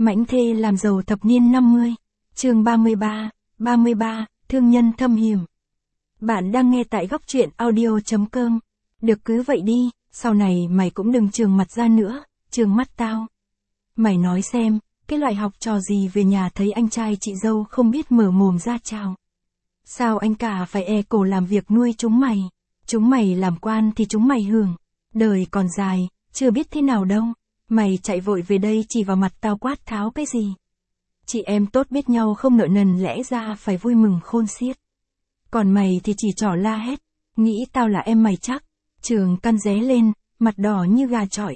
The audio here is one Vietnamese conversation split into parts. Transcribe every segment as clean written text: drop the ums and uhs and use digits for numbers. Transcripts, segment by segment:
Mãnh thê làm giàu thập niên 50. Chương 33, thương nhân thâm hiểm. Bạn đang nghe tại góc truyện audio.com. Được cứ vậy đi, sau này mày cũng đừng trường mặt ra nữa, trường mắt tao. Mày nói xem, cái loại học trò gì về nhà thấy anh trai chị dâu không biết mở mồm ra chào. Sao anh cả phải e cổ làm việc nuôi chúng mày? Chúng mày làm quan thì chúng mày hưởng. Đời còn dài, chưa biết thế nào đâu. Mày chạy vội về đây chỉ vào mặt tao quát tháo cái gì? Chị em tốt biết nhau không nợ nần lẽ ra phải vui mừng khôn xiết. Còn mày thì chỉ trỏ la hét, nghĩ tao là em mày chắc. Trường Căn ré lên, mặt đỏ như gà chọi.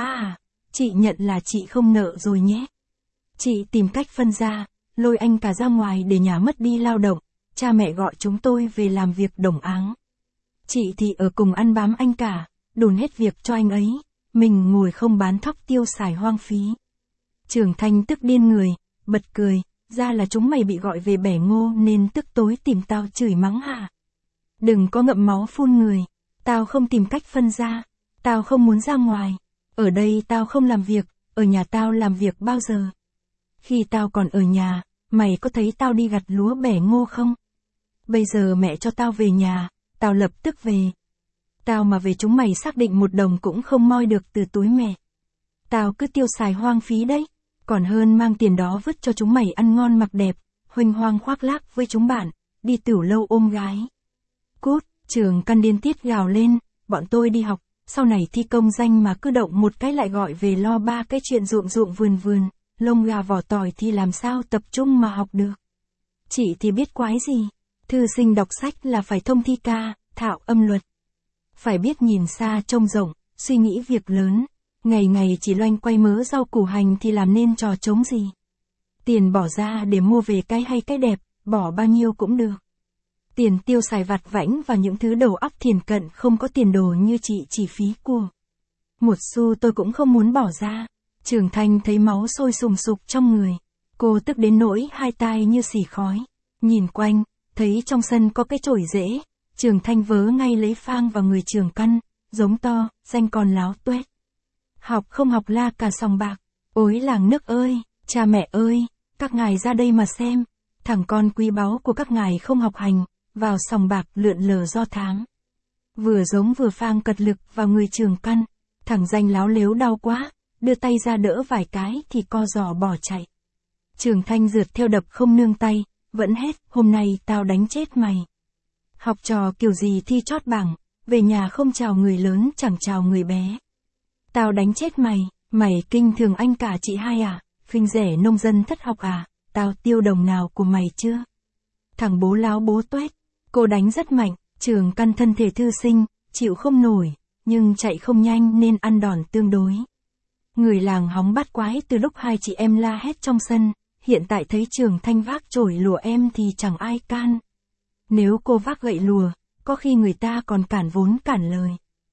Chị nhận là chị không nợ rồi nhé. Chị tìm cách phân ra, lôi anh cả ra ngoài để nhà mất đi lao động. Cha mẹ gọi chúng tôi về làm việc đồng áng. Chị thì ở cùng ăn bám anh cả, đồn hết việc cho anh ấy. Mình ngồi không bán thóc tiêu xài hoang phí. Trường Thanh tức điên người, bật cười, ra là chúng mày bị gọi về bẻ ngô nên tức tối tìm tao chửi mắng hả? Đừng có ngậm máu phun người, tao không tìm cách phân ra, tao không muốn ra ngoài, ở đây tao không làm việc, ở nhà tao làm việc bao giờ? Khi tao còn ở nhà, mày có thấy tao đi gặt lúa bẻ ngô không? Bây giờ mẹ cho tao về nhà, tao lập tức về. Tao mà về chúng mày xác định một đồng cũng không moi được từ túi mẹ. Tao cứ tiêu xài hoang phí đấy, còn hơn mang tiền đó vứt cho chúng mày ăn ngon mặc đẹp, huênh hoang khoác lác với chúng bạn, đi tửu lâu ôm gái. Cút, Trường Căn điên tiết gào lên, bọn tôi đi học, sau này thi công danh mà cứ động một cái lại gọi về lo ba cái chuyện ruộng vườn, lông gà vỏ tỏi thì làm sao tập trung mà học được. Chị thì biết quái gì, thư sinh đọc sách là phải thông thi ca, thạo âm luật. Phải biết nhìn xa trông rộng, suy nghĩ việc lớn, ngày ngày chỉ loanh quay mớ rau củ hành thì làm nên trò trống gì. Tiền bỏ ra để mua về cái hay cái đẹp, bỏ bao nhiêu cũng được. Tiền tiêu xài vặt vãnh và những thứ đầu óc thiền cận không có tiền đồ như chị chỉ phí của. Một xu tôi cũng không muốn bỏ ra. Trường Thanh thấy máu sôi sùng sục trong người. Cô tức đến nỗi hai tai như xì khói. Nhìn quanh, thấy trong sân có cái chổi rễ. Trường Thanh vớ ngay lấy phang vào người Trường Căn, giống to, danh con láo tuét. Học không học la cả sòng bạc. Ôi làng nước ơi, cha mẹ ơi, các ngài ra đây mà xem. Thằng con quý báu của các ngài không học hành, vào sòng bạc lượn lờ do tháng. Vừa giống vừa phang cật lực vào người Trường Căn. Thằng danh láo lếu đau quá, đưa tay ra đỡ vài cái thì co giò bỏ chạy. Trường Thanh rượt theo đập không nương tay, vẫn hét, hôm nay tao đánh chết mày. Học trò kiểu gì thi chót bảng, về nhà không chào người lớn chẳng chào người bé. Tao đánh chết mày, mày kinh thường anh cả chị hai à, khinh rẻ nông dân thất học à, tao tiêu đồng nào của mày chưa? Thằng bố láo bố tuét, cô đánh rất mạnh, Trường Căn thân thể thư sinh, chịu không nổi, nhưng chạy không nhanh nên ăn đòn tương đối. Người làng hóng bắt quái từ lúc hai chị em la hét trong sân, hiện tại thấy Trường Thanh vác chổi lùa em thì chẳng ai can. Nếu cô vác gậy lùa, có khi người ta còn cản vốn cản lời.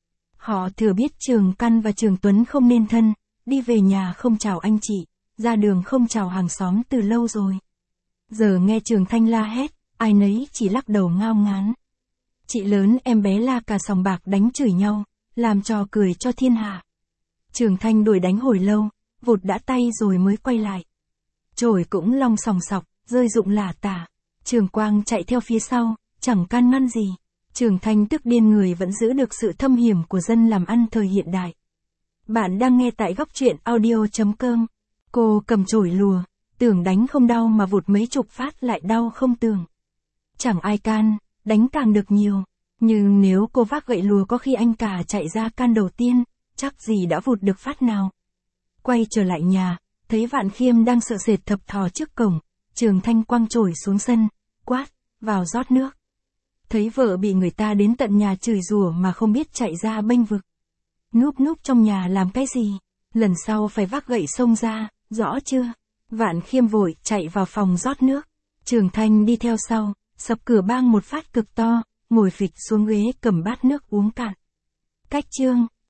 Họ thừa biết Trường Căn và Trường Tuấn không nên thân, đi về nhà không chào anh chị, ra đường không chào hàng xóm từ lâu rồi. Giờ nghe Trường Thanh la hét, ai nấy chỉ lắc đầu ngao ngán. Chị lớn em bé la cả sòng bạc đánh chửi nhau, làm trò cười cho thiên hạ. Trường Thanh đuổi đánh hồi lâu, vụt đã tay rồi mới quay lại. Chổi cũng long sòng sọc, rơi rụng lả tả. Trường Quang chạy theo phía sau, chẳng can ngăn gì. Trường Thanh tức điên người vẫn giữ được sự thâm hiểm của dân làm ăn thời hiện đại. Bạn đang nghe tại góc truyện audio.com. Cô cầm chổi lùa, tưởng đánh không đau mà vụt mấy chục phát lại đau không tưởng. Chẳng ai can, đánh càng được nhiều. Nhưng nếu cô vác gậy lùa có khi anh cả chạy ra can đầu tiên, chắc gì đã vụt được phát nào. Quay trở lại nhà, thấy Vạn Khiêm đang sợ sệt thập thò trước cổng. Trường Thanh quăng chổi xuống sân, quát, vào rót nước. Thấy vợ bị người ta đến tận nhà chửi rủa mà không biết chạy ra bênh vực. Núp trong nhà làm cái gì? Lần sau phải vác gậy xông ra, rõ chưa? Vạn Khiêm vội chạy vào phòng rót nước. Trường Thanh đi theo sau, sập cửa bang một phát cực to, ngồi phịch xuống ghế cầm bát nước uống cạn. Cách chương